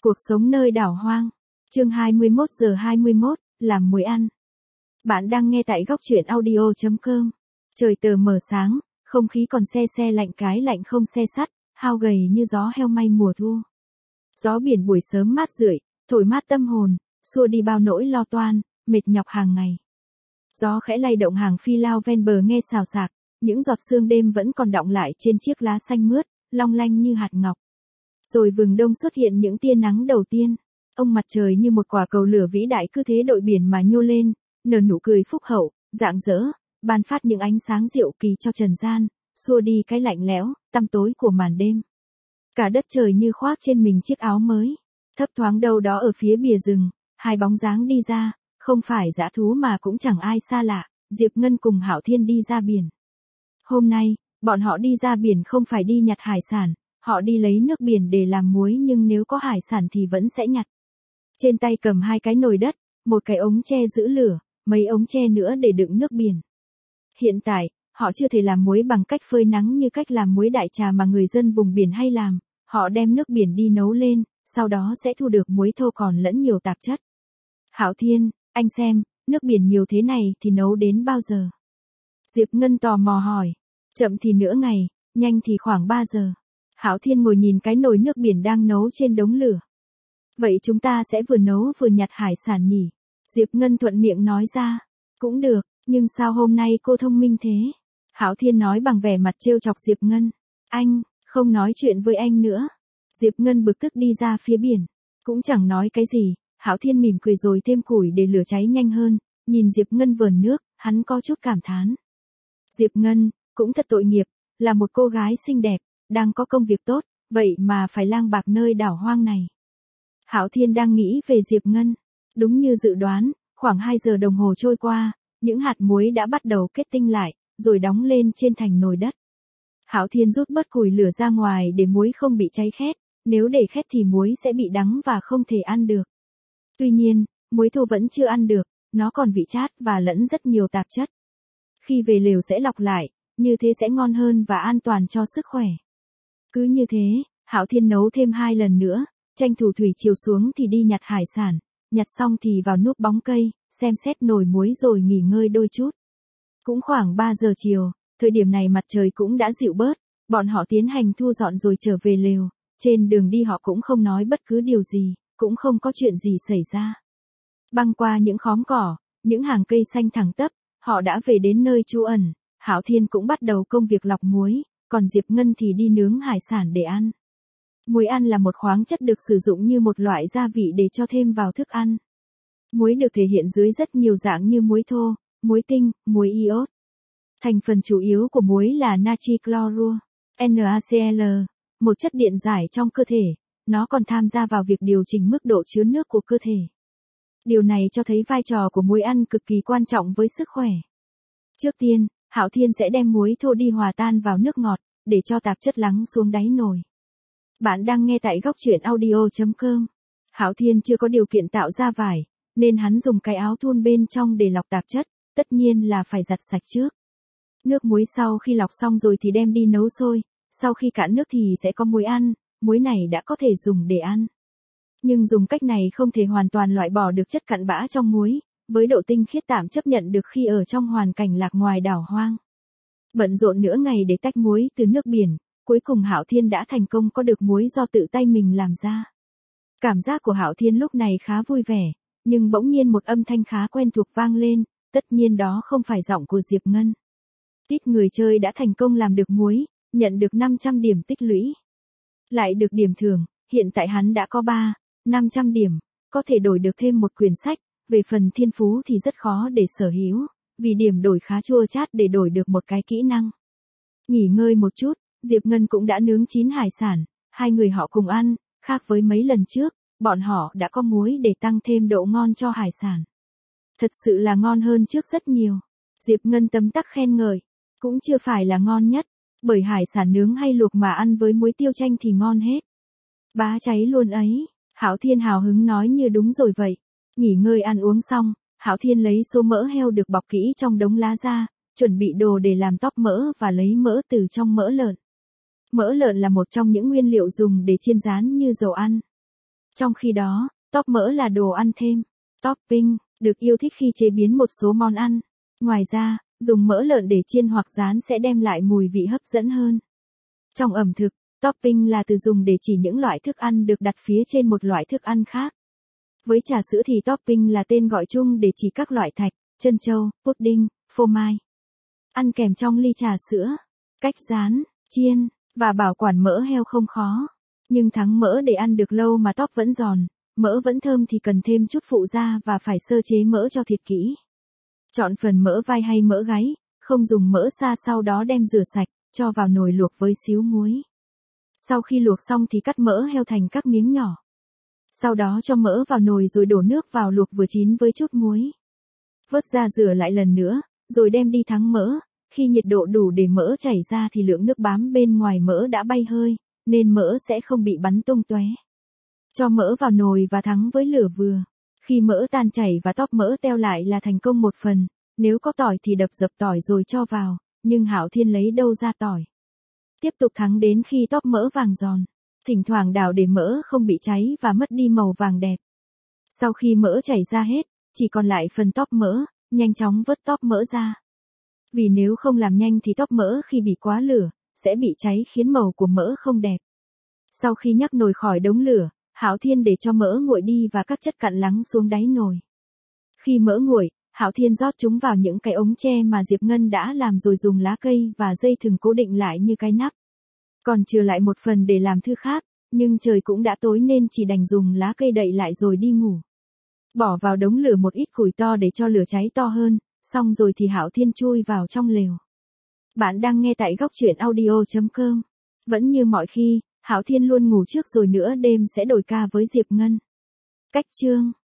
Cuộc sống nơi đảo hoang. Chương 21:21, làm muối ăn. Bạn đang nghe tại góc truyện audio.com. Trời tờ mờ sáng, không khí còn se se lạnh cái lạnh không se sắt, hao gầy như gió heo may mùa thu. Gió biển buổi sớm mát rượi, thổi mát tâm hồn, xua đi bao nỗi lo toan, mệt nhọc hàng ngày. Gió khẽ lay động hàng phi lao ven bờ nghe xào xạc, những giọt sương đêm vẫn còn đọng lại trên chiếc lá xanh mướt, long lanh như hạt ngọc. Rồi vừng đông xuất hiện những tia nắng đầu tiên, ông mặt trời như một quả cầu lửa vĩ đại cứ thế đội biển mà nhô lên, nở nụ cười phúc hậu, rạng rỡ, ban phát những ánh sáng diệu kỳ cho trần gian, xua đi cái lạnh lẽo, tăm tối của màn đêm. Cả đất trời như khoác trên mình chiếc áo mới, thấp thoáng đâu đó ở phía bìa rừng, hai bóng dáng đi ra, không phải dã thú mà cũng chẳng ai xa lạ, Diệp Ngân cùng Hạo Thiên đi ra biển. Hôm nay, bọn họ đi ra biển không phải đi nhặt hải sản, họ đi lấy nước biển để làm muối nhưng nếu có hải sản thì vẫn sẽ nhặt. Trên tay cầm hai cái nồi đất, một cái ống tre giữ lửa, mấy ống tre nữa để đựng nước biển. Hiện tại, họ chưa thể làm muối bằng cách phơi nắng như cách làm muối đại trà mà người dân vùng biển hay làm, họ đem nước biển đi nấu lên, sau đó sẽ thu được muối thô còn lẫn nhiều tạp chất. Hạo Thiên, anh xem, nước biển nhiều thế này thì nấu đến bao giờ? Diệp Ngân tò mò hỏi. Chậm thì nửa ngày, nhanh thì khoảng 3 giờ. Hạo Thiên ngồi nhìn cái nồi nước biển đang nấu trên đống lửa. Vậy chúng ta sẽ vừa nấu vừa nhặt hải sản nhỉ? Diệp Ngân thuận miệng nói ra. Cũng được, nhưng sao hôm nay cô thông minh thế? Hạo Thiên nói bằng vẻ mặt trêu chọc Diệp Ngân. Anh, không nói chuyện với anh nữa. Diệp Ngân bực tức đi ra phía biển. Cũng chẳng nói cái gì, Hạo Thiên mỉm cười rồi thêm củi để lửa cháy nhanh hơn. Nhìn Diệp Ngân vờn nước, hắn có chút cảm thán. Diệp Ngân, cũng thật tội nghiệp, là một cô gái xinh đẹp, đang có công việc tốt, vậy mà phải lang bạc nơi đảo hoang này. Hạo Thiên đang nghĩ về Diệp Ngân. Đúng như dự đoán, khoảng 2 giờ đồng hồ trôi qua, những hạt muối đã bắt đầu kết tinh lại, rồi đóng lên trên thành nồi đất. Hạo Thiên rút bớt củi lửa ra ngoài để muối không bị cháy khét, nếu để khét thì muối sẽ bị đắng và không thể ăn được. Tuy nhiên, muối thô vẫn chưa ăn được, nó còn vị chát và lẫn rất nhiều tạp chất. Khi về lều sẽ lọc lại, như thế sẽ ngon hơn và an toàn cho sức khỏe. Cứ như thế, Hạo Thiên nấu thêm 2 lần nữa, tranh thủ thủy chiều xuống thì đi nhặt hải sản, nhặt xong thì vào núp bóng cây, xem xét nồi muối rồi nghỉ ngơi đôi chút. Cũng khoảng 3 giờ chiều, thời điểm này mặt trời cũng đã dịu bớt, bọn họ tiến hành thu dọn rồi trở về lều, trên đường đi họ cũng không nói bất cứ điều gì, cũng không có chuyện gì xảy ra. Băng qua những khóm cỏ, những hàng cây xanh thẳng tắp, họ đã về đến nơi trú ẩn. Hạo Thiên cũng bắt đầu công việc lọc muối, còn Diệp Ngân thì đi nướng hải sản để ăn. Muối ăn là một khoáng chất được sử dụng như một loại gia vị để cho thêm vào thức ăn. Muối được thể hiện dưới rất nhiều dạng như muối thô, muối tinh, muối iốt. Thành phần chủ yếu của muối là natri clorua, NaCl, một chất điện giải trong cơ thể, nó còn tham gia vào việc điều chỉnh mức độ chứa nước của cơ thể. Điều này cho thấy vai trò của muối ăn cực kỳ quan trọng với sức khỏe. Trước tiên, Hạo Thiên sẽ đem muối thô đi hòa tan vào nước ngọt, để cho tạp chất lắng xuống đáy nồi. Bạn đang nghe tại góc truyện audio.com. Hạo Thiên chưa có điều kiện tạo ra vải, nên hắn dùng cái áo thun bên trong để lọc tạp chất, tất nhiên là phải giặt sạch trước. Nước muối sau khi lọc xong rồi thì đem đi nấu sôi, sau khi cạn nước thì sẽ có muối ăn, muối này đã có thể dùng để ăn. Nhưng dùng cách này không thể hoàn toàn loại bỏ được chất cặn bã trong muối, với độ tinh khiết tạm chấp nhận được khi ở trong hoàn cảnh lạc ngoài đảo hoang. Bận rộn nửa ngày để tách muối từ nước biển, cuối cùng Hạo Thiên đã thành công có được muối do tự tay mình làm ra. Cảm giác của Hạo Thiên lúc này khá vui vẻ, nhưng bỗng nhiên một âm thanh khá quen thuộc vang lên, tất nhiên đó không phải giọng của Diệp Ngân. Tít người chơi đã thành công làm được muối, nhận được 500 điểm tích lũy. Lại được điểm thưởng, hiện tại hắn đã có 500 điểm, có thể đổi được thêm một quyển sách, về phần thiên phú thì rất khó để sở hữu, vì điểm đổi khá chua chát để đổi được một cái kỹ năng. Nghỉ ngơi một chút, Diệp Ngân cũng đã nướng chín hải sản, hai người họ cùng ăn, khác với mấy lần trước, bọn họ đã có muối để tăng thêm độ ngon cho hải sản. Thật sự là ngon hơn trước rất nhiều. Diệp Ngân tấm tắc khen ngợi, cũng chưa phải là ngon nhất, bởi hải sản nướng hay luộc mà ăn với muối tiêu chanh thì ngon hết. Bá cháy luôn ấy, Hạo Thiên hào hứng nói như đúng rồi vậy. Nghỉ ngơi ăn uống xong, Hạo Thiên lấy số mỡ heo được bọc kỹ trong đống lá ra, chuẩn bị đồ để làm tóp mỡ và lấy mỡ từ trong mỡ lợn. Mỡ lợn là một trong những nguyên liệu dùng để chiên rán như dầu ăn. Trong khi đó, tóp mỡ là đồ ăn thêm, topping, được yêu thích khi chế biến một số món ăn. Ngoài ra, dùng mỡ lợn để chiên hoặc rán sẽ đem lại mùi vị hấp dẫn hơn. Trong ẩm thực, topping là từ dùng để chỉ những loại thức ăn được đặt phía trên một loại thức ăn khác. Với trà sữa thì topping là tên gọi chung để chỉ các loại thạch, trân châu, pudding, phô mai. Ăn kèm trong ly trà sữa. Cách rán, chiên và bảo quản mỡ heo không khó. Nhưng thắng mỡ để ăn được lâu mà tóp vẫn giòn, mỡ vẫn thơm thì cần thêm chút phụ gia và phải sơ chế mỡ cho thiệt kỹ. Chọn phần mỡ vai hay mỡ gáy, không dùng mỡ sa, sau đó đem rửa sạch, cho vào nồi luộc với xíu muối. Sau khi luộc xong thì cắt mỡ heo thành các miếng nhỏ. Sau đó cho mỡ vào nồi rồi đổ nước vào luộc vừa chín với chút muối. Vớt ra rửa lại lần nữa, rồi đem đi thắng mỡ. Khi nhiệt độ đủ để mỡ chảy ra thì lượng nước bám bên ngoài mỡ đã bay hơi, nên mỡ sẽ không bị bắn tung tóe. Cho mỡ vào nồi và thắng với lửa vừa. Khi mỡ tan chảy và tóp mỡ teo lại là thành công một phần. Nếu có tỏi thì đập dập tỏi rồi cho vào, nhưng Hạo Thiên lấy đâu ra tỏi. Tiếp tục thắng đến khi tóp mỡ vàng giòn. Thỉnh thoảng đảo để mỡ không bị cháy và mất đi màu vàng đẹp. Sau khi mỡ chảy ra hết, chỉ còn lại phần tóp mỡ, nhanh chóng vớt tóp mỡ ra. Vì nếu không làm nhanh thì tóp mỡ khi bị quá lửa, sẽ bị cháy khiến màu của mỡ không đẹp. Sau khi nhắc nồi khỏi đống lửa, Hạo Thiên để cho mỡ nguội đi và các chất cặn lắng xuống đáy nồi. Khi mỡ nguội, Hạo Thiên rót chúng vào những cái ống tre mà Diệp Ngân đã làm rồi dùng lá cây và dây thừng cố định lại như cái nắp. Còn chừa lại một phần để làm thứ khác, nhưng trời cũng đã tối nên chỉ đành dùng lá cây đậy lại rồi đi ngủ. Bỏ vào đống lửa một ít củi to để cho lửa cháy to hơn, xong rồi thì Hạo Thiên chui vào trong lều. Bạn đang nghe tại góc truyện audio.com. Vẫn như mọi khi, Hạo Thiên luôn ngủ trước rồi nửa đêm sẽ đổi ca với Diệp Ngân. Cách chương